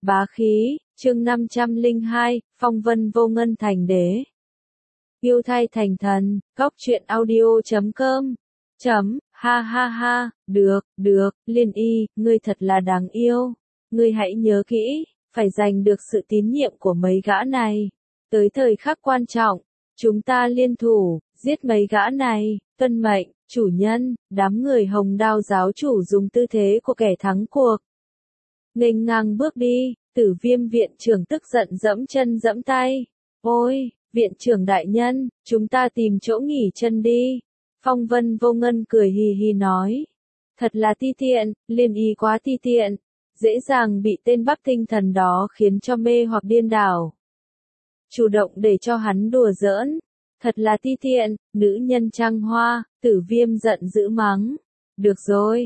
Bá khí, chương 502, phong vân vô ngân thành đế. Yêu thai thành thần, góc truyện audio.com. Ha ha ha, được, Liên Y, ngươi thật là đáng yêu. Ngươi hãy nhớ kỹ, phải giành được sự tín nhiệm của mấy gã này. Tới thời khắc quan trọng, chúng ta liên thủ, giết mấy gã này, tuân mệnh, chủ nhân. Đám người Hồng Đao giáo chủ dùng tư thế của kẻ thắng cuộc. Nghênh ngang bước đi, Tử Viêm viện trưởng tức giận giẫm chân giẫm tay. Ôi, viện trưởng đại nhân, chúng ta tìm chỗ nghỉ chân đi. Phong Vân Vô Ngân cười hì hì nói. Thật là ti tiện, Liên Y quá ti tiện. Dễ dàng bị tên Bắc Tinh thần đó khiến cho mê hoặc điên đảo. Chủ động để cho hắn đùa giỡn. Thật là ti tiện, nữ nhân trăng hoa. Tử Viêm giận dữ mắng. Được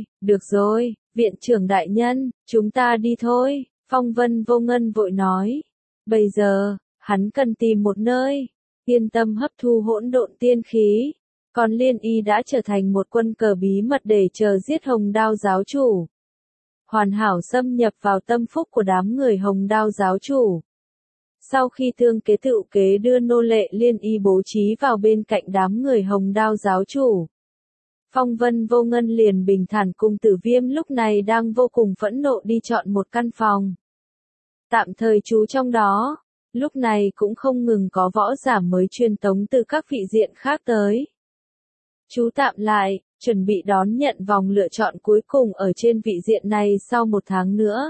rồi, viện trưởng đại nhân, chúng ta đi thôi. Phong Vân Vô Ngân vội nói. Bây giờ, hắn cần tìm một nơi, yên tâm hấp thu hỗn độn tiên khí. Còn Liên Y đã trở thành một quân cờ bí mật để chờ giết Hồng Đao giáo chủ. Hoàn hảo xâm nhập vào tâm phúc của đám người Hồng Đao giáo chủ. Sau khi thương kế tựu kế đưa nô lệ Liên Y bố trí vào bên cạnh đám người Hồng Đao giáo chủ. Phong Vân Vô Ngân liền bình thản cùng Tử Viêm lúc này đang vô cùng phẫn nộ đi chọn một căn phòng. Tạm thời trú trong đó, lúc này cũng không ngừng có võ giả mới truyền tống từ các vị diện khác tới. Trú tạm lại, chuẩn bị đón nhận vòng lựa chọn cuối cùng ở trên vị diện này sau 1 tháng nữa.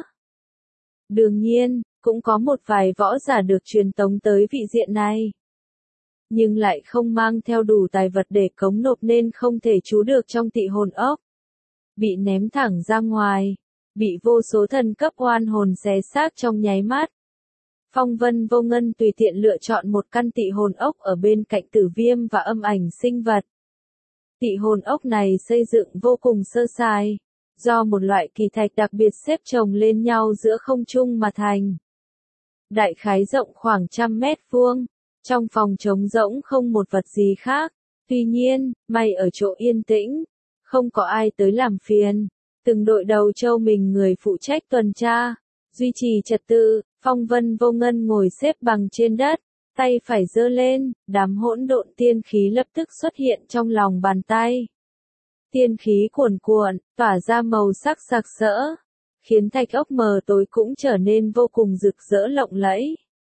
Đương nhiên, cũng có một vài võ giả được truyền tống tới vị diện này. Nhưng lại không mang theo đủ tài vật để cống nộp nên không thể trú được trong tị hồn ốc. Bị ném thẳng ra ngoài, bị vô số thần cấp oan hồn xé xác trong nháy mắt. Phong Vân Vô Ngân tùy tiện lựa chọn một căn tị hồn ốc ở bên cạnh Tử Viêm và âm ảnh sinh vật. Tị hồn ốc này xây dựng vô cùng sơ sài, do một loại kỳ thạch đặc biệt xếp chồng lên nhau giữa không trung mà thành. Đại khái rộng khoảng 100 mét vuông. Trong phòng trống rỗng không một vật gì khác. Tuy nhiên, may ở chỗ yên tĩnh, không có ai tới làm phiền. Từng đội đầu châu mình người phụ trách tuần tra, duy trì trật tự. Phong Vân Vô Ngân ngồi xếp bằng trên đất, tay phải giơ lên, đám hỗn độn tiên khí lập tức xuất hiện trong lòng bàn tay. Tiên khí cuồn cuộn, tỏa ra màu sắc sặc sỡ, khiến thạch ốc mờ tối cũng trở nên vô cùng rực rỡ lộng lẫy.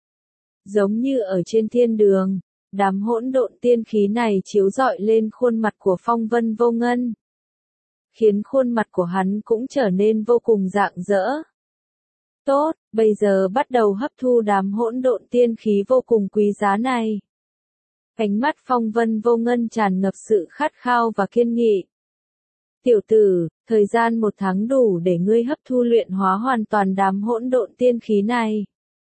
Giống như ở trên thiên đường, đám hỗn độn tiên khí này chiếu rọi lên khuôn mặt của Phong Vân Vô Ngân, khiến khuôn mặt của hắn cũng trở nên vô cùng rạng rỡ. Tốt, bây giờ bắt đầu hấp thu đám hỗn độn tiên khí vô cùng quý giá này. Ánh mắt Phong Vân Vô Ngân tràn ngập sự khát khao và kiên nghị. Tiểu tử, thời gian 1 tháng đủ để ngươi hấp thu luyện hóa hoàn toàn đám hỗn độn tiên khí này.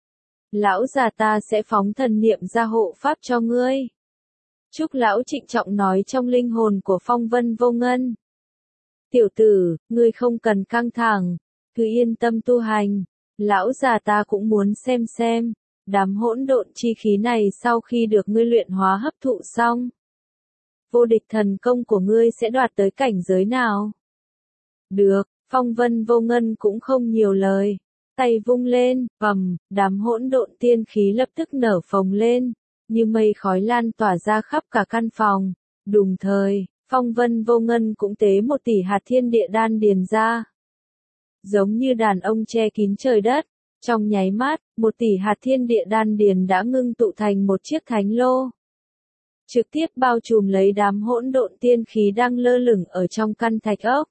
Lão già ta sẽ phóng thần niệm ra hộ pháp cho ngươi. Trúc lão trịnh trọng nói trong linh hồn của Phong Vân Vô Ngân. Tiểu tử, ngươi không cần căng thẳng, cứ yên tâm tu hành. Lão già ta cũng muốn xem, đám hỗn độn chi khí này sau khi được ngươi luyện hóa hấp thụ xong, vô địch thần công của ngươi sẽ đoạt tới cảnh giới nào? Được, Phong Vân Vô Ngân cũng không nhiều lời. Tay vung lên, đám hỗn độn tiên khí lập tức nở phồng lên, như mây khói lan tỏa ra khắp cả căn phòng. Đồng thời, Phong Vân Vô Ngân cũng tế 1 tỷ hạt thiên địa đan điền ra. Giống như đàn ông che kín trời đất, trong nháy mắt, 1 tỷ hạt thiên địa đan điền đã ngưng tụ thành một chiếc thánh lô. Trực tiếp bao trùm lấy đám hỗn độn tiên khí đang lơ lửng ở trong căn thạch ốc.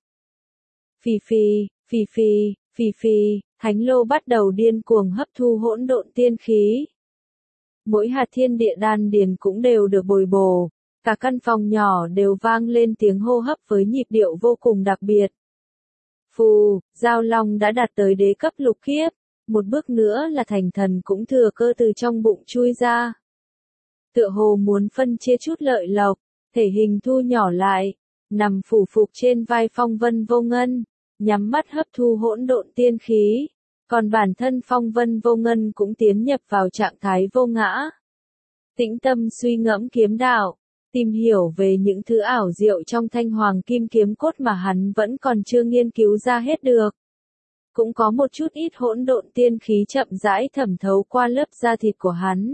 Phì, thánh lô bắt đầu điên cuồng hấp thu hỗn độn tiên khí. Mỗi hạt thiên địa đan điền cũng đều được bồi bổ, cả căn phòng nhỏ đều vang lên tiếng hô hấp với nhịp điệu vô cùng đặc biệt. Phù, Giao Long đã đạt tới đế cấp lục kiếp, một bước nữa là thành thần cũng thừa cơ từ trong bụng chui ra. Tựa hồ muốn phân chia chút lợi lộc, thể hình thu nhỏ lại, nằm phủ phục trên vai Phong Vân Vô Ngân, nhắm mắt hấp thu hỗn độn tiên khí, còn bản thân Phong Vân Vô Ngân cũng tiến nhập vào trạng thái vô ngã. Tĩnh tâm suy ngẫm kiếm đạo, tìm hiểu về những thứ ảo diệu trong Thanh Hoàng Kim Kiếm Cốt mà hắn vẫn còn chưa nghiên cứu ra hết được. cũng có một chút ít hỗn độn tiên khí chậm rãi thẩm thấu qua lớp da thịt của hắn.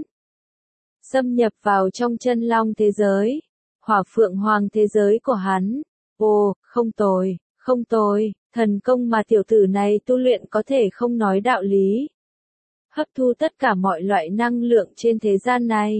Xâm nhập vào trong chân long thế giới, hỏa phượng hoàng thế giới của hắn. Ồ, không tồi, không tồi, thần công mà tiểu tử này tu luyện có thể không nói đạo lý. Hấp thu tất cả mọi loại năng lượng trên thế gian này.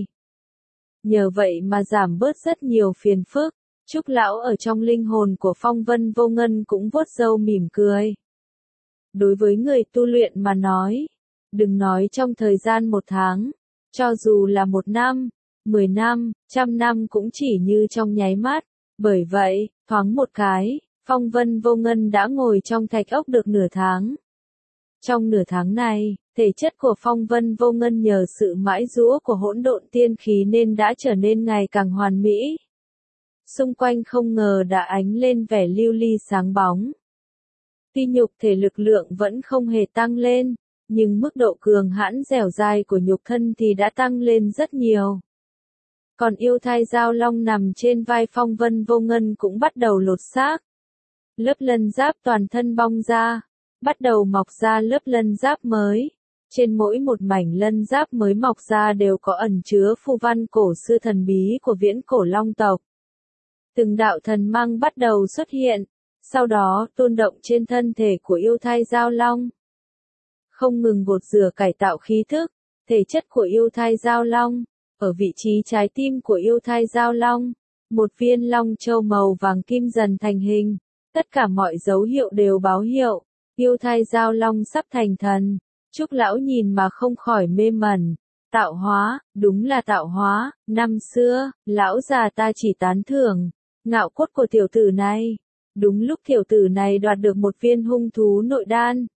Nhờ vậy mà giảm bớt rất nhiều phiền phức. Trúc lão ở trong linh hồn của Phong Vân Vô Ngân cũng vuốt râu mỉm cười. Đối với người tu luyện mà nói, đừng nói trong thời gian 1 tháng, cho dù là 1 năm, 10 năm, 100 năm cũng chỉ như trong nháy mắt. Bởi vậy, thoáng một cái, Phong Vân Vô Ngân đã ngồi trong thạch ốc được nửa tháng. Trong nửa tháng này, thể chất của Phong Vân Vô Ngân nhờ sự mãi giũa của hỗn độn tiên khí nên đã trở nên ngày càng hoàn mỹ. Xung quanh không ngờ đã ánh lên vẻ lưu ly sáng bóng. Tuy nhục thể lực lượng vẫn không hề tăng lên, nhưng mức độ cường hãn dẻo dai của nhục thân thì đã tăng lên rất nhiều. Còn yêu thai giao long nằm trên vai Phong Vân Vô Ngân cũng bắt đầu lột xác. Lớp lân giáp toàn thân bong ra, bắt đầu mọc ra lớp lân giáp mới. Trên mỗi một mảnh lân giáp mới mọc ra đều có ẩn chứa phù văn cổ xưa thần bí của viễn cổ long tộc. Từng đạo thần mang bắt đầu xuất hiện, sau đó tôn động trên thân thể của yêu thai giao long. Không ngừng gột rửa cải tạo khí thức, thể chất của yêu thai giao long. Ở vị trí trái tim của yêu thai giao long, một viên long châu màu vàng kim dần thành hình. Tất cả mọi dấu hiệu đều báo hiệu, yêu thai giao long sắp thành thần. Trúc lão nhìn mà không khỏi mê mẩn. Tạo hóa, đúng là tạo hóa. Năm xưa, lão già ta chỉ tán thưởng ngạo cốt của tiểu tử này. Đúng lúc tiểu tử này đoạt được một viên hung thú nội đan.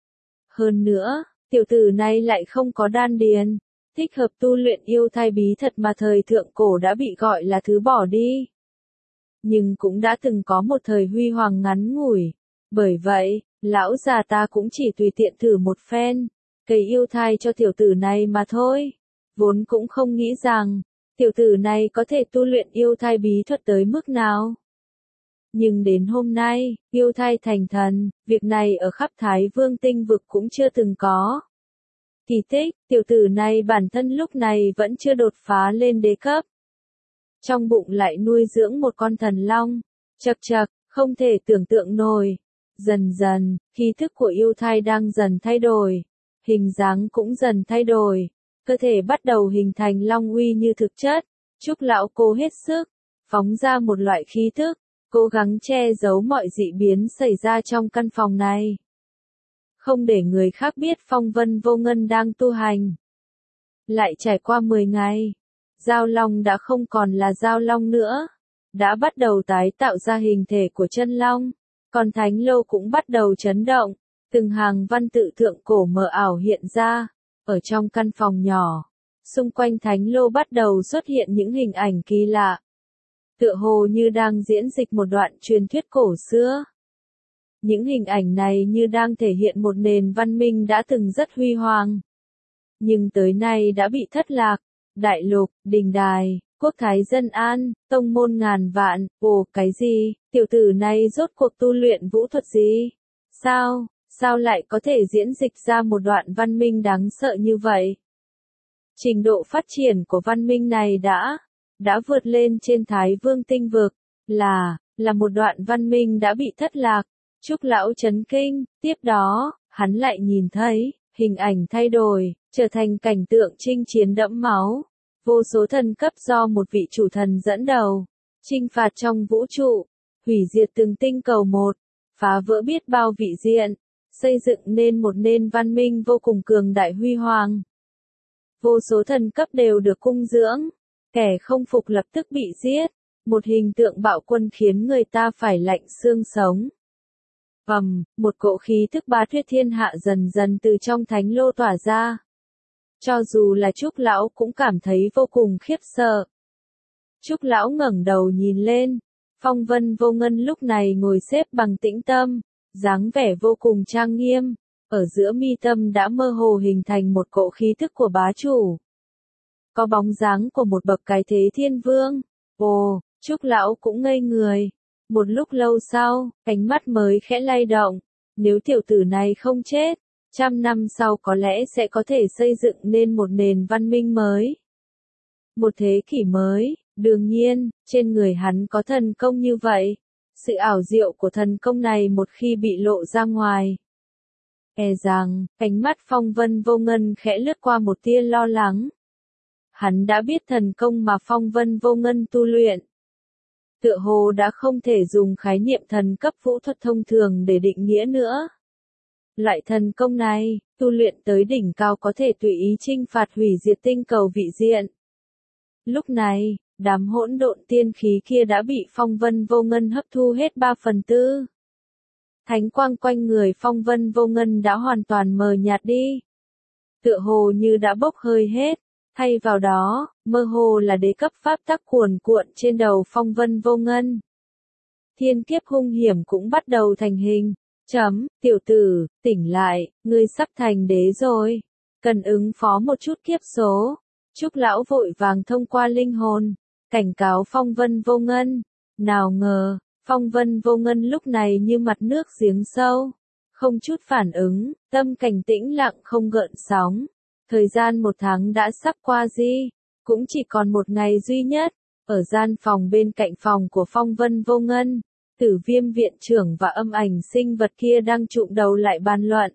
Hơn nữa, tiểu tử này lại không có đan điền, thích hợp tu luyện yêu thai bí thật mà thời thượng cổ đã bị gọi là thứ bỏ đi. Nhưng cũng đã từng có một thời huy hoàng ngắn ngủi. Bởi vậy, lão già ta cũng chỉ tùy tiện thử một phen, cày yêu thai cho tiểu tử này mà thôi. Vốn cũng không nghĩ rằng, tiểu tử này có thể tu luyện yêu thai bí thuật tới mức nào. Nhưng đến hôm nay, yêu thai thành thần, việc này ở khắp Thái Vương tinh vực cũng chưa từng có. Kỳ tích, tiểu tử này bản thân lúc này vẫn chưa đột phá lên đế cấp. Trong bụng lại nuôi dưỡng một con thần long. Chậc chậc, không thể tưởng tượng nổi. Dần dần, khí thức của yêu thai đang dần thay đổi. Hình dáng cũng dần thay đổi. Cơ thể bắt đầu hình thành long uy như thực chất. Trúc lão cố hết sức, phóng ra một loại khí thức, cố gắng che giấu mọi dị biến xảy ra trong căn phòng này. Không để người khác biết Phong Vân Vô Ngân đang tu hành. Lại trải qua 10 ngày, giao long đã không còn là giao long nữa, đã bắt đầu tái tạo ra hình thể của chân long, còn thánh lô cũng bắt đầu chấn động, từng hàng văn tự thượng cổ mờ ảo hiện ra, ở trong căn phòng nhỏ, xung quanh thánh lô bắt đầu xuất hiện những hình ảnh kỳ lạ, tựa hồ như đang diễn dịch một đoạn truyền thuyết cổ xưa. Những hình ảnh này như đang thể hiện một nền văn minh đã từng rất huy hoàng, nhưng tới nay đã bị thất lạc. Đại lục, đình đài, quốc thái dân an, tông môn ngàn vạn, ồ cái gì, tiểu tử này rốt cuộc tu luyện vũ thuật gì? Sao lại có thể diễn dịch ra một đoạn văn minh đáng sợ như vậy? Trình độ phát triển của văn minh này đã vượt lên trên Thái Vương tinh vực, là một đoạn văn minh đã bị thất lạc. Trúc lão chấn kinh, tiếp đó, hắn lại nhìn thấy, hình ảnh thay đổi, trở thành cảnh tượng chinh chiến đẫm máu. Vô số thần cấp do một vị chủ thần dẫn đầu, chinh phạt trong vũ trụ, hủy diệt từng tinh cầu một, phá vỡ biết bao vị diện, xây dựng nên một nền văn minh vô cùng cường đại huy hoàng. Vô số thần cấp đều được cung dưỡng, kẻ không phục lập tức bị giết, một hình tượng bạo quân khiến người ta phải lạnh xương sống. Một cỗ khí thức bá tuyệt thiên hạ dần dần từ trong thánh lô tỏa ra. Cho dù là Trúc lão cũng cảm thấy vô cùng khiếp sợ. Trúc lão ngẩng đầu nhìn lên, Phong Vân Vô Ngân lúc này ngồi xếp bằng tĩnh tâm, dáng vẻ vô cùng trang nghiêm, ở giữa mi tâm đã mơ hồ hình thành một cỗ khí thức của bá chủ. Có bóng dáng của một bậc cái thế thiên vương. Ồ, Trúc lão cũng ngây người. Một lúc lâu sau, ánh mắt mới khẽ lay động, nếu tiểu tử này không chết, 100 năm sau có lẽ sẽ có thể xây dựng nên một nền văn minh mới. Một thế kỷ mới, đương nhiên, trên người hắn có thần công như vậy. Sự ảo diệu của thần công này một khi bị lộ ra ngoài. Rằng, ánh mắt Phong Vân Vô Ngân khẽ lướt qua một tia lo lắng. Hắn đã biết thần công mà Phong Vân Vô Ngân tu luyện. Tựa hồ đã không thể dùng khái niệm thần cấp vũ thuật thông thường để định nghĩa nữa. Loại thần công này, tu luyện tới đỉnh cao có thể tùy ý chinh phạt hủy diệt tinh cầu vị diện. Lúc này, đám hỗn độn tiên khí kia đã bị Phong Vân Vô Ngân hấp thu hết 3/4. Thánh quang quanh người Phong Vân Vô Ngân đã hoàn toàn mờ nhạt đi. Tựa hồ như đã bốc hơi hết, thay vào đó, mơ hồ là đế cấp pháp tắc cuồn cuộn trên đầu Phong Vân Vô Ngân. Thiên kiếp hung hiểm cũng bắt đầu thành hình. Tiểu tử, tỉnh lại, ngươi sắp thành đế rồi. Cần ứng phó một chút kiếp số. Trúc lão vội vàng thông qua linh hồn, cảnh cáo Phong Vân Vô Ngân. Nào ngờ, Phong Vân Vô Ngân lúc này như mặt nước giếng sâu, không chút phản ứng, tâm cảnh tĩnh lặng không gợn sóng. Thời gian 1 tháng đã sắp qua đi, cũng chỉ còn 1 ngày duy nhất. Ở gian phòng bên cạnh phòng của Phong Vân Vô Ngân, Tử Viêm viện trưởng và âm ảnh sinh vật kia đang trụm đầu lại bàn luận.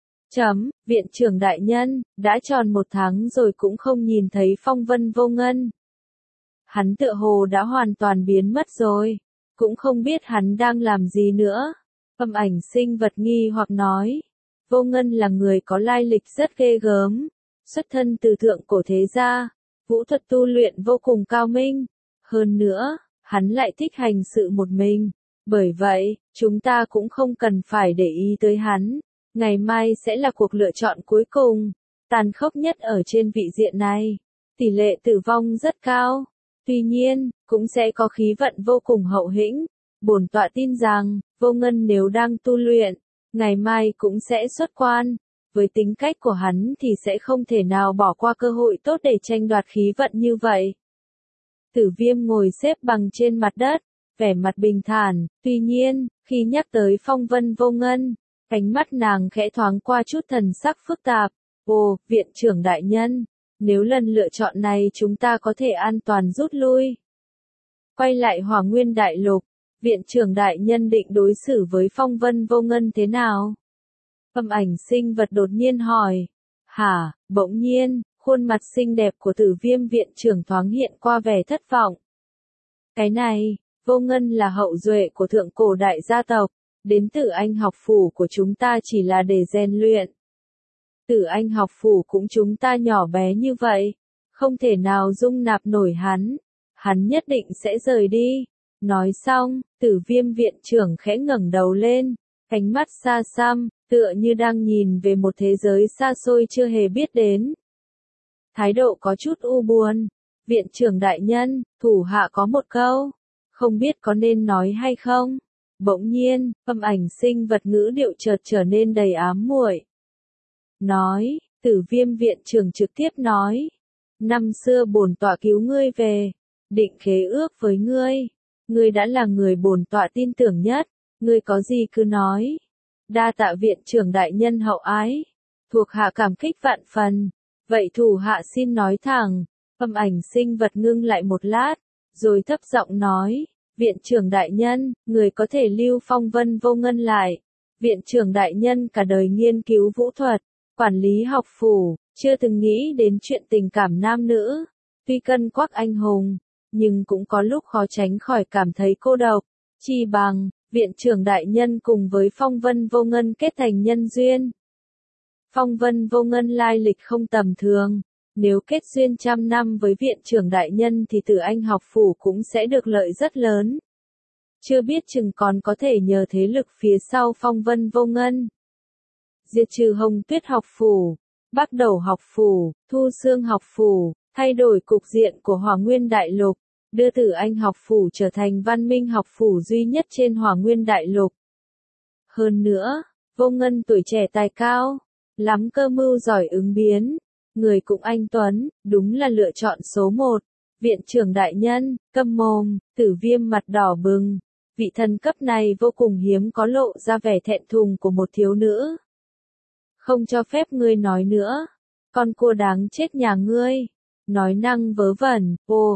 Viện trưởng đại nhân, đã tròn 1 tháng rồi cũng không nhìn thấy Phong Vân Vô Ngân. Hắn tựa hồ đã hoàn toàn biến mất rồi, cũng không biết hắn đang làm gì nữa. Âm ảnh sinh vật nghi hoặc nói, Vô Ngân là người có lai lịch rất ghê gớm, xuất thân từ thượng cổ thế gia, vũ thuật tu luyện vô cùng cao minh. Hơn nữa, hắn lại thích hành sự một mình, bởi vậy, chúng ta cũng không cần phải để ý tới hắn. Ngày mai sẽ là cuộc lựa chọn cuối cùng, tàn khốc nhất ở trên vị diện này. Tỷ lệ tử vong rất cao, tuy nhiên, cũng sẽ có khí vận vô cùng hậu hĩnh. Bổn tọa tin rằng, Vô Ngân nếu đang tu luyện, ngày mai cũng sẽ xuất quan. Với tính cách của hắn thì sẽ không thể nào bỏ qua cơ hội tốt để tranh đoạt khí vận như vậy. Tử Viêm ngồi xếp bằng trên mặt đất, vẻ mặt bình thản, tuy nhiên, khi nhắc tới Phong Vân Vô Ngân, ánh mắt nàng khẽ thoáng qua chút thần sắc phức tạp. Ồ, viện trưởng đại nhân, nếu lần lựa chọn này chúng ta có thể an toàn rút lui. Quay lại Hỏa Nguyên Đại Lục, viện trưởng đại nhân định đối xử với Phong Vân Vô Ngân thế nào? Âm ảnh sinh vật đột nhiên hỏi. Hả, bỗng nhiên, khuôn mặt xinh đẹp của Tử Viêm viện trưởng thoáng hiện qua vẻ thất vọng. Cái này, Vô Ngân là hậu duệ của thượng cổ đại gia tộc, đến Tử Anh học phủ của chúng ta chỉ là để rèn luyện. Tử Anh học phủ cũng chúng ta nhỏ bé như vậy, không thể nào dung nạp nổi hắn nhất định sẽ rời đi. Nói xong, Tử Viêm viện trưởng khẽ ngẩng đầu lên, ánh mắt xa xăm, tựa như đang nhìn về một thế giới xa xôi chưa hề biết đến. Thái độ có chút u buồn. Viện trưởng đại nhân, thủ hạ có một câu, không biết có nên nói hay không. Bỗng nhiên, âm ảnh sinh vật ngữ điệu chợt trở nên đầy ám muội. Nói, Tử Viêm viện trưởng trực tiếp nói, năm xưa bổn tọa cứu ngươi về, định khế ước với ngươi, ngươi đã là người bổn tọa tin tưởng nhất, ngươi có gì cứ nói. Đa tạ viện trưởng đại nhân hậu ái, thuộc hạ cảm kích vạn phần. Vậy thủ hạ xin nói thẳng. Âm ảnh sinh vật ngưng lại một lát, rồi thấp giọng nói, viện trưởng đại nhân, người có thể lưu Phong Vân Vô Ngân lại. Viện trưởng đại nhân cả đời nghiên cứu vũ thuật, quản lý học phủ, chưa từng nghĩ đến chuyện tình cảm nam nữ. Tuy cân quắc anh hùng, nhưng cũng có lúc khó tránh khỏi cảm thấy cô độc. Chi bằng, viện trưởng đại nhân cùng với Phong Vân Vô Ngân kết thành nhân duyên. Phong Vân Vô Ngân lai lịch không tầm thường, nếu kết duyên 100 năm với viện trưởng đại nhân thì Tử Anh học phủ cũng sẽ được lợi rất lớn. Chưa biết chừng còn có thể nhờ thế lực phía sau Phong Vân Vô Ngân. Diệt trừ Hồng Tuyết học phủ, Bắc Đầu học phủ, Thu Xương học phủ, thay đổi cục diện của Hỏa Nguyên Đại Lục, đưa Tử Anh học phủ trở thành văn minh học phủ duy nhất trên Hỏa Nguyên Đại Lục. Hơn nữa, Vô Ngân tuổi trẻ tài cao, lắm cơ mưu giỏi ứng biến, người cũng anh tuấn, đúng là lựa chọn số 1. Viện trưởng đại nhân, câm mồm. Tử Viêm mặt đỏ bừng, vị thần cấp này vô cùng hiếm có lộ ra vẻ thẹn thùng của một thiếu nữ. Không cho phép ngươi nói nữa. Con cua đáng chết nhà ngươi. Nói năng vớ vẩn,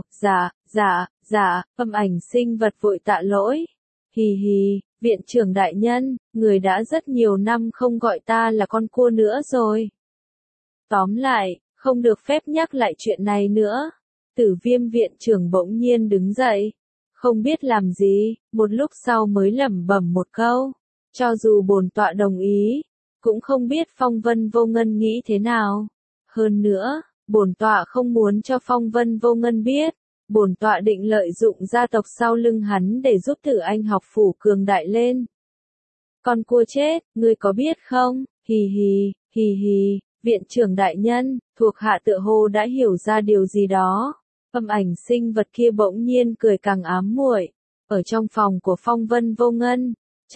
âm ảnh sinh vật vội tạ lỗi. Hì hì, viện trưởng đại nhân, người đã rất nhiều năm không gọi ta là con cua nữa rồi. Tóm lại, không được phép nhắc lại chuyện này nữa. Tử Viêm viện trưởng bỗng nhiên đứng dậy. Không biết làm gì, một lúc sau mới lẩm bẩm một câu. Cho dù bổn tọa đồng ý, cũng không biết Phong Vân Vô Ngân nghĩ thế nào. Hơn nữa, bổn tọa không muốn cho Phong Vân Vô Ngân biết. Bổn tọa định lợi dụng gia tộc sau lưng hắn để giúp Tử Anh học phủ cường đại lên. Con cua chết, ngươi có biết không? Hì hì, viện trưởng đại nhân, thuộc hạ tựa hồ đã hiểu ra điều gì đó. Âm ảnh sinh vật kia bỗng nhiên cười càng ám muội. Ở trong phòng của Phong Vân Vô Ngân.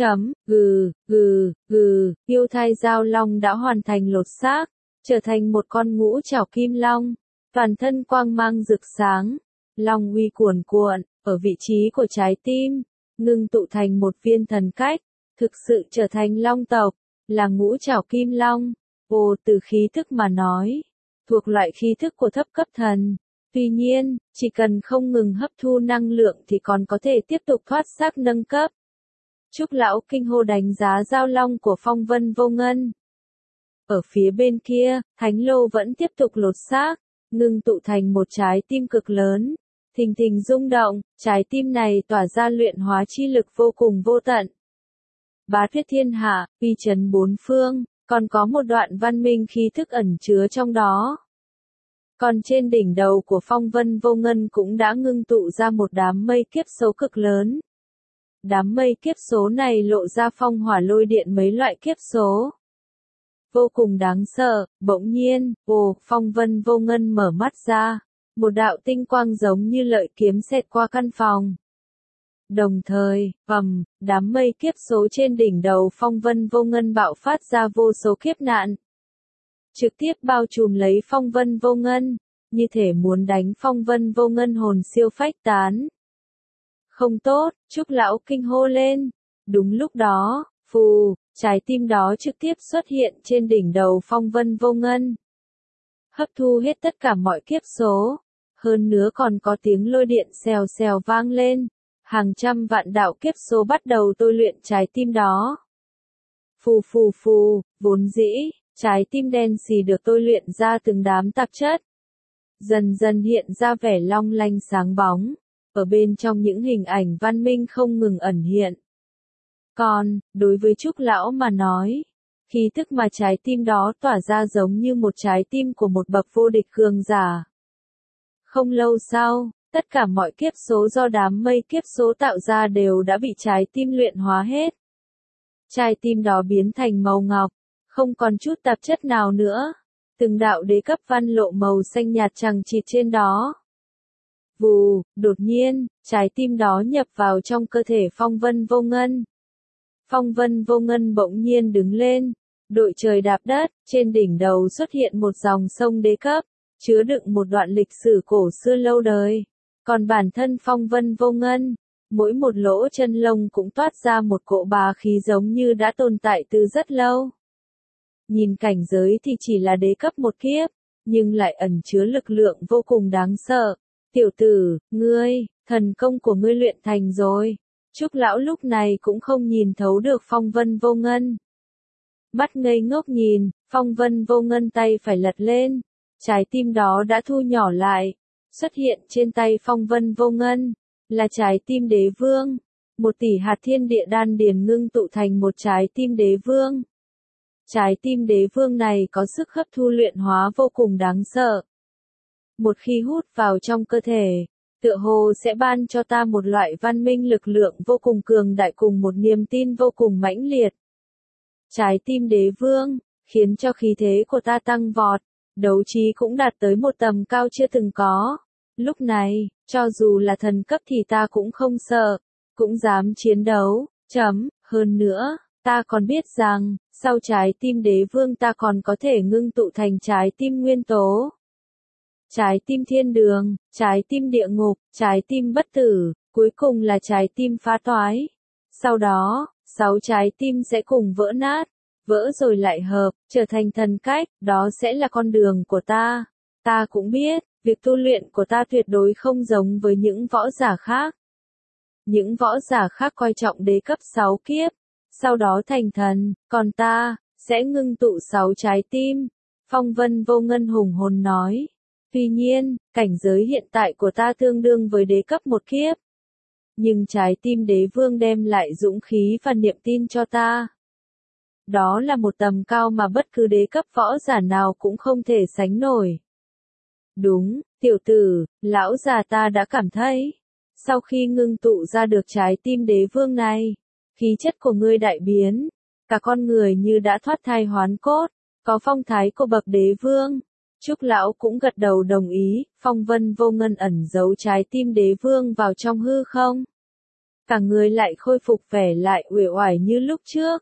Yêu thai giao long đã hoàn thành lột xác, trở thành một con ngũ trảo kim long, toàn thân quang mang rực sáng, long uy cuồn cuộn, ở vị trí của trái tim, ngưng tụ thành một viên thần cách, thực sự trở thành long tộc, là ngũ trảo kim long. Từ khí thức mà nói, thuộc loại khí thức của thấp cấp thần. Tuy nhiên, chỉ cần không ngừng hấp thu năng lượng thì còn có thể tiếp tục thoát xác nâng cấp. Trúc lão kinh hô đánh giá giao long của Phong Vân Vô Ngân. Ở phía bên kia, Thánh Lô vẫn tiếp tục lột xác, ngưng tụ thành một trái tim cực lớn. Thình thình rung động, trái tim này tỏa ra luyện hóa chi lực vô cùng vô tận. Bá tuyết thiên hạ, uy chấn bốn phương, còn có một đoạn văn minh khí thức ẩn chứa trong đó. Còn trên đỉnh đầu của Phong Vân Vô Ngân cũng đã ngưng tụ ra một đám mây kiếp số cực lớn. Đám mây kiếp số này lộ ra phong hỏa lôi điện mấy loại kiếp số. Vô cùng đáng sợ, bỗng nhiên, Phong Vân Vô Ngân mở mắt ra. Một đạo tinh quang giống như lợi kiếm xẹt qua căn phòng. Đồng thời, đám mây kiếp số trên đỉnh đầu Phong Vân Vô Ngân bạo phát ra vô số kiếp nạn. Trực tiếp bao trùm lấy Phong Vân Vô Ngân, như thể muốn đánh Phong Vân Vô Ngân hồn siêu phách tán. Không tốt, Trúc lão kinh hô lên. Đúng lúc đó, trái tim đó trực tiếp xuất hiện trên đỉnh đầu Phong Vân Vô Ngân. Hấp thu hết tất cả mọi kiếp số. Hơn nữa còn có tiếng lôi điện xèo xèo vang lên. Hàng trăm vạn đạo kiếp số bắt đầu tôi luyện trái tim đó. Vốn dĩ, trái tim đen xì được tôi luyện ra từng đám tạp chất. Dần dần hiện ra vẻ long lanh sáng bóng. Ở bên trong những hình ảnh văn minh không ngừng ẩn hiện. Còn, đối với Trúc lão mà nói, khí thức mà trái tim đó tỏa ra giống như một trái tim của một bậc vô địch cường giả. Không lâu sau, tất cả mọi kiếp số do đám mây kiếp số tạo ra đều đã bị trái tim luyện hóa hết. Trái tim đó biến thành màu ngọc, không còn chút tạp chất nào nữa. Từng đạo đế cấp văn lộ màu xanh nhạt chằng chịt trên đó. Đột nhiên, trái tim đó nhập vào trong cơ thể Phong Vân Vô Ngân. Phong Vân Vô Ngân bỗng nhiên đứng lên, đội trời đạp đất, trên đỉnh đầu xuất hiện một dòng sông đế cấp, chứa đựng một đoạn lịch sử cổ xưa lâu đời. Còn bản thân Phong Vân Vô Ngân, mỗi một lỗ chân lông cũng toát ra một cỗ bá khí giống như đã tồn tại từ rất lâu. Nhìn cảnh giới thì chỉ là đế cấp một kiếp, nhưng lại ẩn chứa lực lượng vô cùng đáng sợ. Tiểu tử, thần công của ngươi luyện thành rồi. Trúc lão lúc này cũng không nhìn thấu được Phong Vân Vô Ngân. Mắt ngây ngốc nhìn, Phong Vân Vô Ngân tay phải lật lên. Trái tim đó đã thu nhỏ lại. Xuất hiện trên tay Phong Vân Vô Ngân, là trái tim đế vương. 1 tỷ hạt thiên địa đan điền ngưng tụ thành một trái tim đế vương. Trái tim đế vương này có sức hấp thu luyện hóa vô cùng đáng sợ. Một khi hút vào trong cơ thể, tựa hồ sẽ ban cho ta một loại văn minh lực lượng vô cùng cường đại cùng một niềm tin vô cùng mãnh liệt. Trái tim đế vương, khiến cho khí thế của ta tăng vọt, đấu trí cũng đạt tới một tầm cao chưa từng có. Lúc này, cho dù là thần cấp thì ta cũng không sợ, cũng dám chiến đấu, hơn nữa, ta còn biết rằng, sau trái tim đế vương ta còn có thể ngưng tụ thành trái tim nguyên tố. Trái tim thiên đường, trái tim địa ngục, trái tim bất tử, cuối cùng là trái tim phá toái. Sau đó, 6 trái tim sẽ cùng vỡ nát, vỡ rồi lại hợp, trở thành thần cách, đó sẽ là con đường của ta. Ta cũng biết, việc tu luyện của ta tuyệt đối không giống với những võ giả khác. Những võ giả khác coi trọng đế cấp 6 kiếp, sau đó thành thần, còn ta, sẽ ngưng tụ 6 trái tim. Phong Vân Vô Ngân hùng hồn nói. Tuy nhiên, cảnh giới hiện tại của ta tương đương với đế cấp 1 kiếp. Nhưng trái tim đế vương đem lại dũng khí và niềm tin cho ta. Đó là một tầm cao mà bất cứ đế cấp võ giả nào cũng không thể sánh nổi. Đúng, tiểu tử, lão già ta đã cảm thấy. Sau khi ngưng tụ ra được trái tim đế vương này, khí chất của ngươi đại biến. Cả con người như đã thoát thai hoán cốt, có phong thái của bậc đế vương. Trúc lão cũng gật đầu đồng ý, Phong Vân Vô Ngân ẩn giấu trái tim đế vương vào trong hư không. Cả người lại khôi phục vẻ lại uể oải như lúc trước.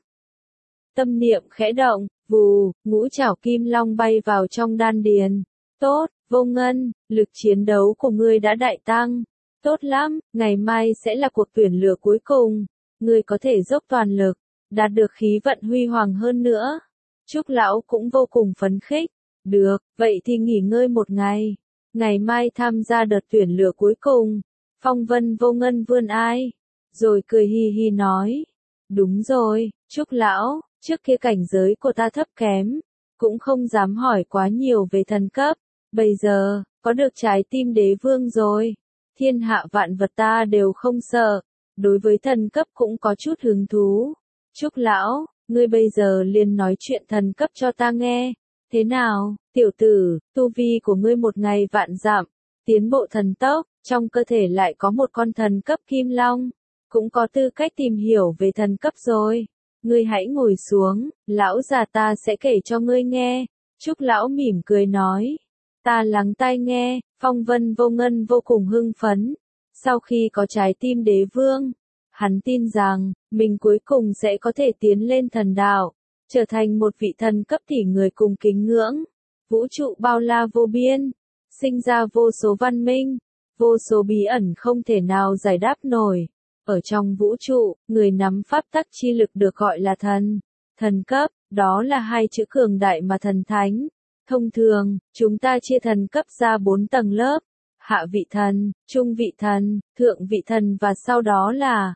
Tâm niệm khẽ động, vù, ngũ trảo kim long bay vào trong đan điền. Tốt, Vô Ngân, lực chiến đấu của ngươi đã đại tăng. Tốt lắm, ngày mai sẽ là cuộc tuyển lựa cuối cùng. Ngươi có thể dốc toàn lực, đạt được khí vận huy hoàng hơn nữa. Trúc lão cũng vô cùng phấn khích. Được, vậy thì nghỉ ngơi một ngày. Ngày mai tham gia đợt tuyển lựa cuối cùng. Phong Vân Vô Ngân vươn ai, rồi cười hi hi nói. Đúng rồi, Trúc lão, trước kia cảnh giới của ta thấp kém, cũng không dám hỏi quá nhiều về thần cấp. Bây giờ, có được trái tim đế vương rồi. Thiên hạ vạn vật ta đều không sợ. Đối với thần cấp cũng có chút hứng thú. Trúc lão, ngươi bây giờ liền nói chuyện thần cấp cho ta nghe. Thế nào, tiểu tử, tu vi của ngươi một ngày vạn dặm, tiến bộ thần tốc, trong cơ thể lại có một con thần cấp kim long, cũng có tư cách tìm hiểu về thần cấp rồi. Ngươi hãy ngồi xuống, lão già ta sẽ kể cho ngươi nghe. Trúc lão mỉm cười nói. Ta lắng tai nghe, Phong Vân Vô Ngân vô cùng hưng phấn. Sau khi có trái tim đế vương, hắn tin rằng, mình cuối cùng sẽ có thể tiến lên thần đạo, trở thành một vị thần cấp tỷ người cùng kính ngưỡng. Vũ trụ bao la vô biên, sinh ra vô số văn minh, vô số bí ẩn không thể nào giải đáp nổi. Ở trong vũ trụ, người nắm pháp tắc chi lực được gọi là thần. Thần cấp, đó là hai chữ cường đại mà thần thánh. Thông thường, chúng ta chia thần cấp ra 4 tầng lớp. Hạ vị thần, trung vị thần, thượng vị thần và sau đó là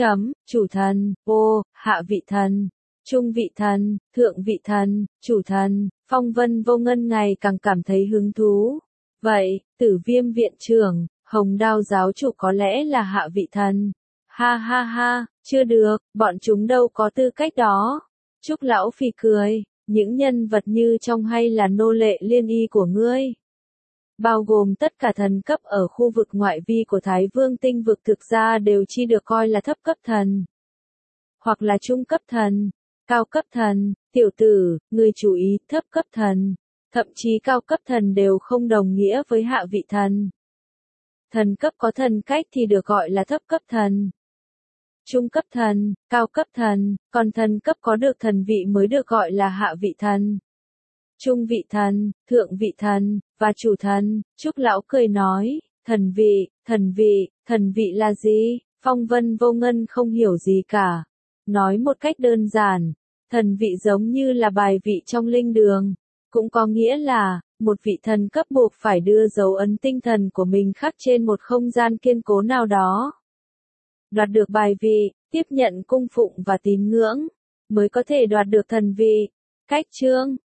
chủ thần, hạ vị thần, trung vị thần, thượng vị thần, chủ thần. Phong Vân Vô Ngân ngày càng cảm thấy hứng thú. Vậy, Tử Viêm viện trưởng, Hồng Đao giáo chủ có lẽ là hạ vị thần. Ha ha ha, chưa được, bọn chúng đâu có tư cách đó. Trúc lão phì cười, những nhân vật như trong hay là nô lệ liên y của ngươi, bao gồm tất cả thần cấp ở khu vực ngoại vi của Thái Vương tinh vực thực ra đều chỉ được coi là thấp cấp thần, hoặc là trung cấp thần, cao cấp thần. Tiểu tử, ngươi chú ý, thấp cấp thần, thậm chí cao cấp thần đều không đồng nghĩa với hạ vị thần. Thần cấp có thần cách thì được gọi là thấp cấp thần, trung cấp thần, cao cấp thần, còn thần cấp có được thần vị mới được gọi là hạ vị thần, trung vị thần, thượng vị thần, và chủ thần. Trúc lão cười nói, thần vị là gì? Phong Vân Vô Ngân không hiểu gì cả. Nói một cách đơn giản, thần vị giống như là bài vị trong linh đường, cũng có nghĩa là, một vị thần cấp buộc phải đưa dấu ấn tinh thần của mình khắc trên một không gian kiên cố nào đó. Đoạt được bài vị, tiếp nhận cung phụng và tín ngưỡng, mới có thể đoạt được thần vị. Cách chương